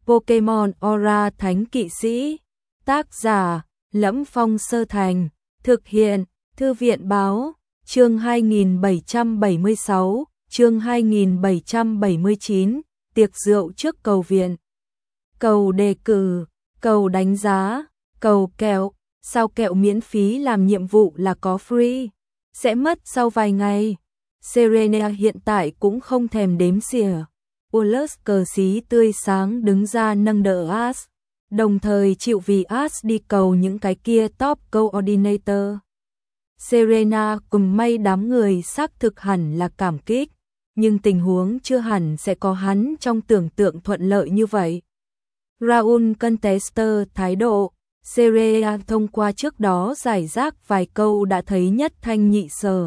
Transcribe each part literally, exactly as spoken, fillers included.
Pokemon Aura Thánh Kỵ Sĩ. Tác giả: Lẫm Phong Sơ Thành. Thực hiện: Thư viện Báo. Chương hai nghìn bảy trăm bảy mươi sáu, chương hai nghìn bảy trăm bảy mươi chín, tiệc rượu trước cầu viện. Cầu đề cử, cầu đánh giá, cầu kẹo, sao kẹo miễn phí làm nhiệm vụ là có free, sẽ mất sau vài ngày. Serena hiện tại cũng không thèm đếm xỉa. Wallace cờ xí tươi sáng đứng ra nâng đỡ Ash, đồng thời chịu vì Ash đi cầu những cái kia top coordinator. Serena cùng may đám người xác thực hẳn là cảm kích, nhưng tình huống chưa hẳn sẽ có hắn trong tưởng tượng thuận lợi như vậy. Raul Contester thái độ, Serena thông qua trước đó giải rác vài câu đã thấy nhất thanh nhị sở.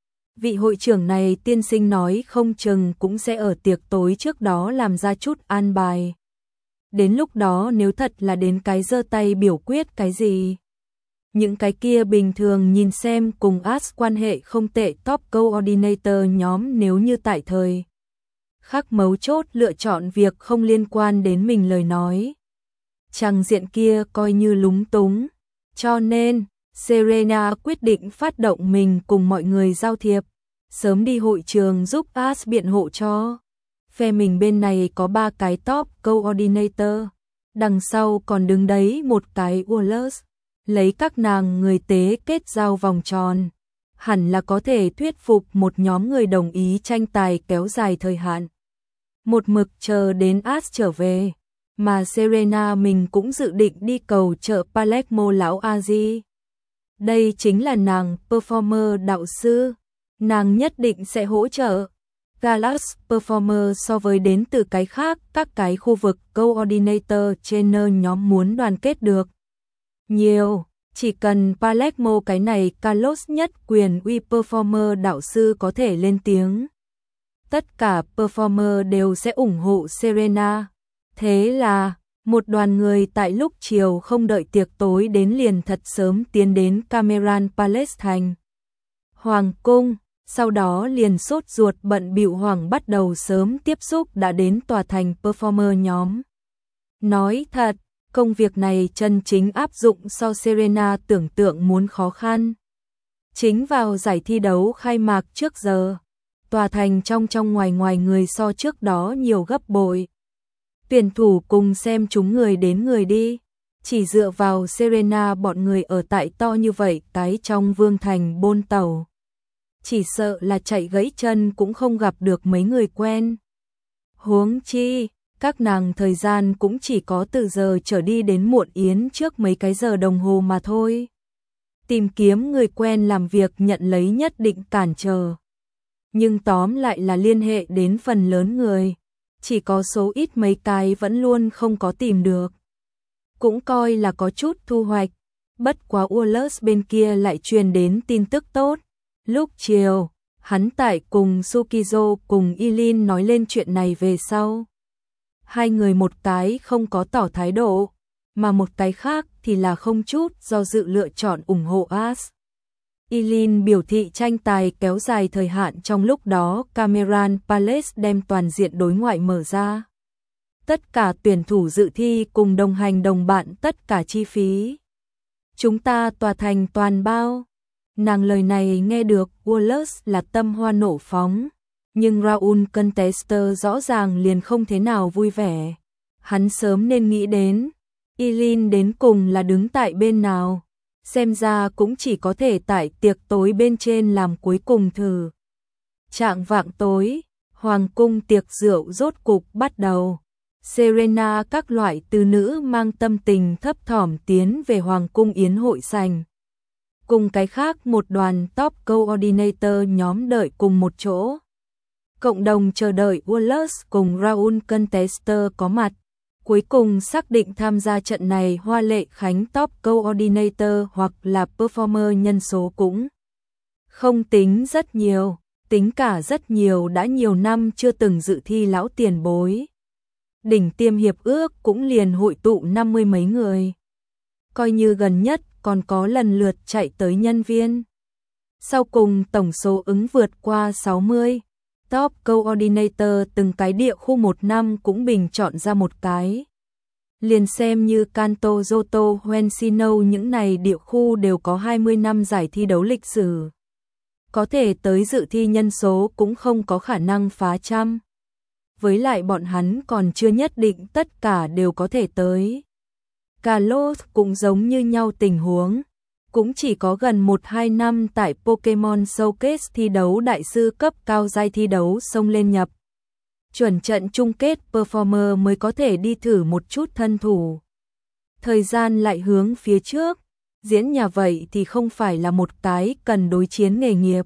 Vị hội trưởng này tiên sinh nói không chừng cũng sẽ ở tiệc tối trước đó làm ra chút an bài. Đến lúc đó nếu thật là đến cái giơ tay biểu quyết cái gì. Những cái kia bình thường nhìn xem cùng Ash quan hệ không tệ top coordinator nhóm nếu như tại thời khắc mấu chốt lựa chọn việc không liên quan đến mình lời nói. Chàng diện kia coi như lúng túng. Cho nên, Serena quyết định phát động mình cùng mọi người giao thiệp. Sớm đi hội trường giúp Ash biện hộ cho. Phe mình bên này có ba cái top coordinator. Đằng sau còn đứng đấy một cái Wallace. Lấy các nàng người tế kết giao vòng tròn. Hẳn là có thể thuyết phục một nhóm người đồng ý tranh tài kéo dài thời hạn. Một mực chờ đến Ash trở về. Mà Serena mình cũng dự định đi cầu trợ Palermo lão Aji. Đây chính là nàng performer đạo sư. Nàng nhất định sẽ hỗ trợ. Galax performer so với đến từ cái khác các cái khu vực coordinator trainer nhóm muốn đoàn kết được. Nhiều, chỉ cần Palermo cái này Carlos nhất quyền uy performer đạo sư có thể lên tiếng. Tất cả performer đều sẽ ủng hộ Serena. Thế là, một đoàn người tại lúc chiều không đợi tiệc tối đến liền thật sớm tiến đến Cameron Palace thành Hoàng cung, sau đó liền sốt ruột bận bịu Hoàng bắt đầu sớm tiếp xúc đã đến tòa thành performer nhóm. Nói thật, công việc này chân chính áp dụng so Serena tưởng tượng muốn khó khăn. Chính vào giải thi đấu khai mạc trước giờ, tòa thành trong trong ngoài ngoài người so trước đó nhiều gấp bội. Tuyển thủ cùng xem chúng người đến người đi, chỉ dựa vào Serena bọn người ở tại to như vậy cái trong vương thành bôn tàu. Chỉ sợ là chạy gãy chân cũng không gặp được mấy người quen. Huống chi, các nàng thời gian cũng chỉ có từ giờ trở đi đến muộn yến trước mấy cái giờ đồng hồ mà thôi. Tìm kiếm người quen làm việc nhận lấy nhất định cản trở. Nhưng tóm lại là liên hệ đến phần lớn người. Chỉ có số ít mấy cái vẫn luôn không có tìm được. Cũng coi là có chút thu hoạch. Bất quá Wallace bên kia lại truyền đến tin tức tốt. Lúc chiều, hắn tại cùng Sukizo cùng Eileen nói lên chuyện này về sau. Hai người một cái không có tỏ thái độ, mà một cái khác thì là không chút do dự lựa chọn ủng hộ Ash. Eileen biểu thị tranh tài kéo dài thời hạn trong lúc đó Cameron Palace đem toàn diện đối ngoại mở ra. Tất cả tuyển thủ dự thi cùng đồng hành đồng bạn tất cả chi phí. Chúng ta tòa thành toàn bao. Nàng lời này nghe được Wallace là tâm hoa nổ phóng. Nhưng Raul Contester rõ ràng liền không thế nào vui vẻ. Hắn sớm nên nghĩ đến. Eileen đến cùng là đứng tại bên nào. Xem ra cũng chỉ có thể tại tiệc tối bên trên làm cuối cùng thử. Trạng vạng tối, hoàng cung tiệc rượu rốt cục bắt đầu. Serena các loại từ nữ mang tâm tình thấp thỏm tiến về hoàng cung yến hội sành. Cùng cái khác một đoàn top coordinator nhóm đợi cùng một chỗ. Cộng đồng chờ đợi Wallace cùng Raul Contester có mặt. Cuối cùng xác định tham gia trận này Hoa Lệ Khánh top coordinator hoặc là performer nhân số cũng không tính rất nhiều, tính cả rất nhiều đã nhiều năm chưa từng dự thi lão tiền bối. Đỉnh tiêm hiệp ước cũng liền hội tụ năm mươi mấy người. Coi như gần nhất còn có lần lượt chạy tới nhân viên. Sau cùng tổng số ứng vượt qua sáu mươi. Top coordinator từng cái địa khu một năm cũng bình chọn ra một cái. Liền xem như Kanto, Johto, Hoenshino những này địa khu đều có hai mươi năm giải thi đấu lịch sử. Có thể tới dự thi nhân số cũng không có khả năng phá trăm. Với lại bọn hắn còn chưa nhất định tất cả đều có thể tới. Kalos cũng giống như nhau tình huống, cũng chỉ có gần một hai năm tại Pokemon Showcase thi đấu đại sư cấp cao giai thi đấu xông lên nhập chuẩn trận chung kết performer mới có thể đi thử một chút thân thủ. Thời gian lại hướng phía trước, diễn nhà vậy thì không phải là một cái cần đối chiến nghề nghiệp.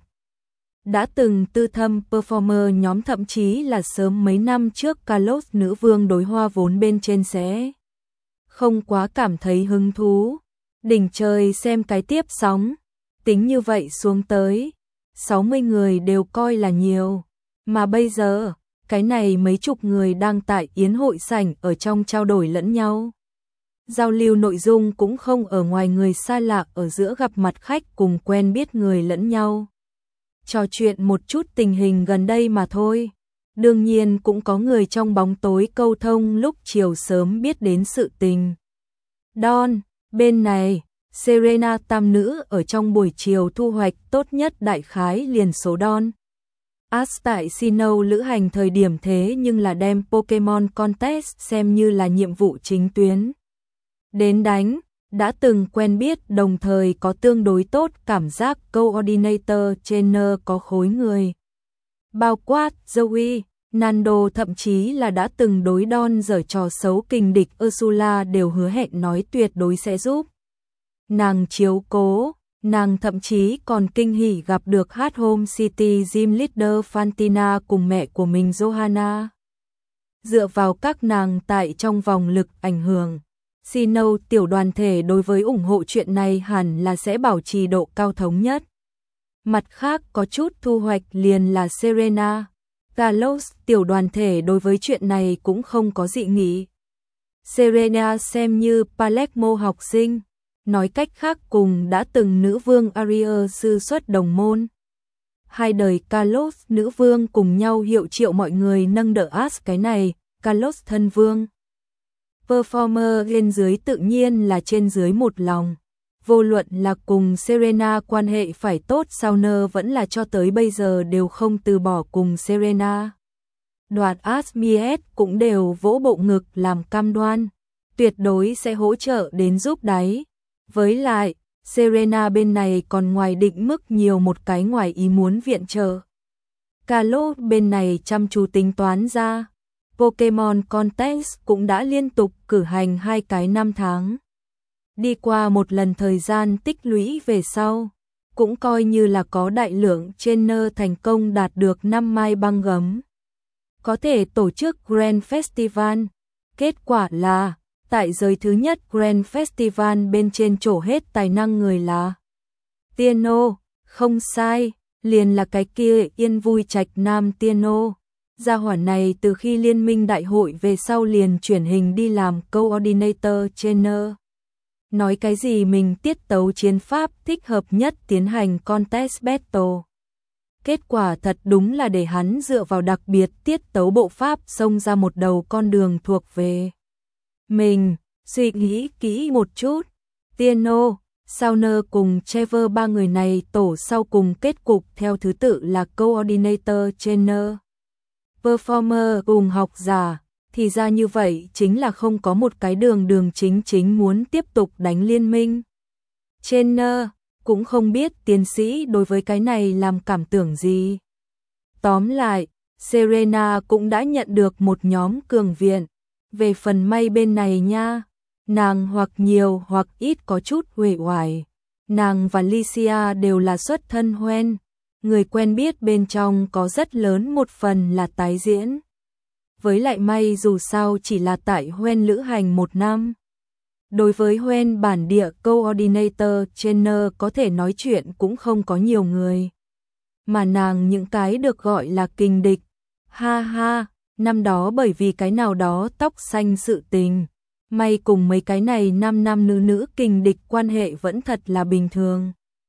Đã từng tư thâm performer nhóm thậm chí là sớm mấy năm trước Kalos nữ vương đối hoa vốn bên trên sẽ không quá cảm thấy hứng thú. Đỉnh trời xem cái tiếp sóng, tính như vậy xuống tới, sáu mươi người đều coi là nhiều. Mà bây giờ, cái này mấy chục người đang tại yến hội sảnh ở trong trao đổi lẫn nhau. Giao lưu nội dung cũng không ở ngoài người xa lạ ở giữa gặp mặt khách cùng quen biết người lẫn nhau. Trò chuyện một chút tình hình gần đây mà thôi. Đương nhiên cũng có người trong bóng tối câu thông lúc chiều sớm biết đến sự tình. Don, bên này, Serena tam nữ ở trong buổi chiều thu hoạch tốt nhất đại khái liền số Don. As tại Sinnoh lữ hành thời điểm thế nhưng là đem Pokemon Contest xem như là nhiệm vụ chính tuyến. Đến đánh, đã từng quen biết đồng thời có tương đối tốt cảm giác coordinator trainer có khối người. Bao quát, Zoe, Nando thậm chí là đã từng đối Don giở trò xấu kình địch Ursula đều hứa hẹn nói tuyệt đối sẽ giúp nàng chiếu cố. Nàng thậm chí còn kinh hỉ gặp được Hát Home City Gym Leader Fantina cùng mẹ của mình Johanna. Dựa vào các nàng tại trong vòng lực ảnh hưởng, Sinnoh tiểu đoàn thể đối với ủng hộ chuyện này hẳn là sẽ bảo trì độ cao thống nhất. Mặt khác có chút thu hoạch liền là Serena. Kalos tiểu đoàn thể đối với chuyện này cũng không có dị nghị. Serena xem như Palermo học sinh. Nói cách khác cùng đã từng nữ vương Ariel sư xuất đồng môn. Hai đời Kalos nữ vương cùng nhau hiệu triệu mọi người nâng đỡ As cái này, Kalos thân vương. Performer lên dưới tự nhiên là trên dưới một lòng. Vô luận là cùng Serena quan hệ phải tốt sao nơ vẫn là cho tới bây giờ đều không từ bỏ cùng Serena. Đoạt Asmies cũng đều vỗ bộ ngực làm cam đoan. Tuyệt đối sẽ hỗ trợ đến giúp đáy. Với lại, Serena bên này còn ngoài định mức nhiều một cái ngoài ý muốn viện trợ. Kalos bên này chăm chú tính toán ra, Pokemon Contest cũng đã liên tục cử hành hai cái năm tháng. Đi qua một lần thời gian tích lũy về sau, cũng coi như là có đại lượng trainer thành công đạt được năm mai băng gấm. Có thể tổ chức Grand Festival, kết quả là tại giới thứ nhất Grand Festival bên trên trổ hết tài năng người là Tierno, không sai, liền là cái kia Yên Vui Trạch Nam Tierno. Gia hỏa này từ khi liên minh đại hội về sau liền chuyển hình đi làm coordinator trainer. Nói cái gì mình tiết tấu chiến pháp thích hợp nhất tiến hành contest battle. Kết quả thật đúng là để hắn dựa vào đặc biệt tiết tấu bộ pháp xông ra một đầu con đường thuộc về mình. Suy nghĩ kỹ một chút, Tierno, Sauner cùng Trevor ba người này tổ sau cùng kết cục theo thứ tự là coordinator trainer, performer cùng học giả, thì ra như vậy chính là không có một cái đường đường chính chính muốn tiếp tục đánh liên minh. Trainer cũng không biết tiến sĩ đối với cái này làm cảm tưởng gì. Tóm lại, Serena cũng đã nhận được một nhóm cường viện. Về phần may bên này nha, nàng hoặc nhiều hoặc ít có chút uể oải. Nàng và Licia đều là xuất thân Hoenn, người quen biết bên trong có rất lớn một phần là tái diễn. Với lại may dù sao chỉ là tại Hoenn lữ hành một năm. Đối với Hoenn bản địa coordinator trainer có thể nói chuyện cũng không có nhiều người. Mà nàng những cái được gọi là kình địch. Ha ha, năm đó bởi vì cái nào đó tóc xanh sự tình. May cùng mấy cái này nam nam nữ nữ kình địch quan hệ vẫn thật là bình thường.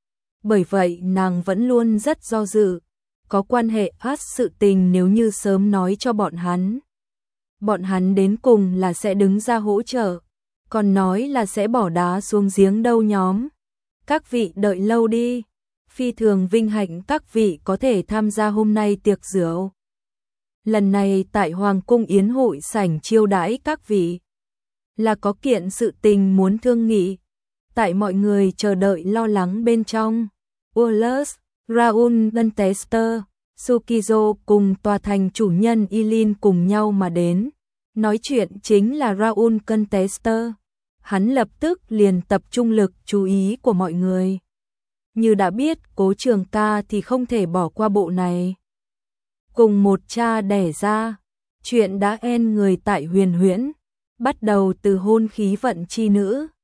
Bởi vậy nàng vẫn luôn rất do dự. Có quan hệ át sự tình nếu như sớm nói cho bọn hắn. bọn hắn đến cùng là sẽ đứng ra hỗ trợ, còn nói là sẽ bỏ đá xuống giếng đâu nhóm. Các vị đợi lâu đi, phi thường vinh hạnh các vị có thể tham gia hôm nay tiệc rượu. Lần này tại Hoàng cung yến hội sảnh chiêu đãi các vị, là có kiện sự tình muốn thương nghị. Tại mọi người chờ đợi lo lắng bên trong, Wallace, Raoul Lancaster, Sukizo cùng tòa thành chủ nhân Eileen cùng nhau mà đến. Nói chuyện chính là Raoul Lancaster. Hắn lập tức liền tập trung lực chú ý của mọi người. Như đã biết Cố Trường Ca thì không thể bỏ qua bộ này. Cùng một cha đẻ ra, chuyện đã en người tại Huyền Huyễn, bắt đầu từ hôn khí vận chi nữ,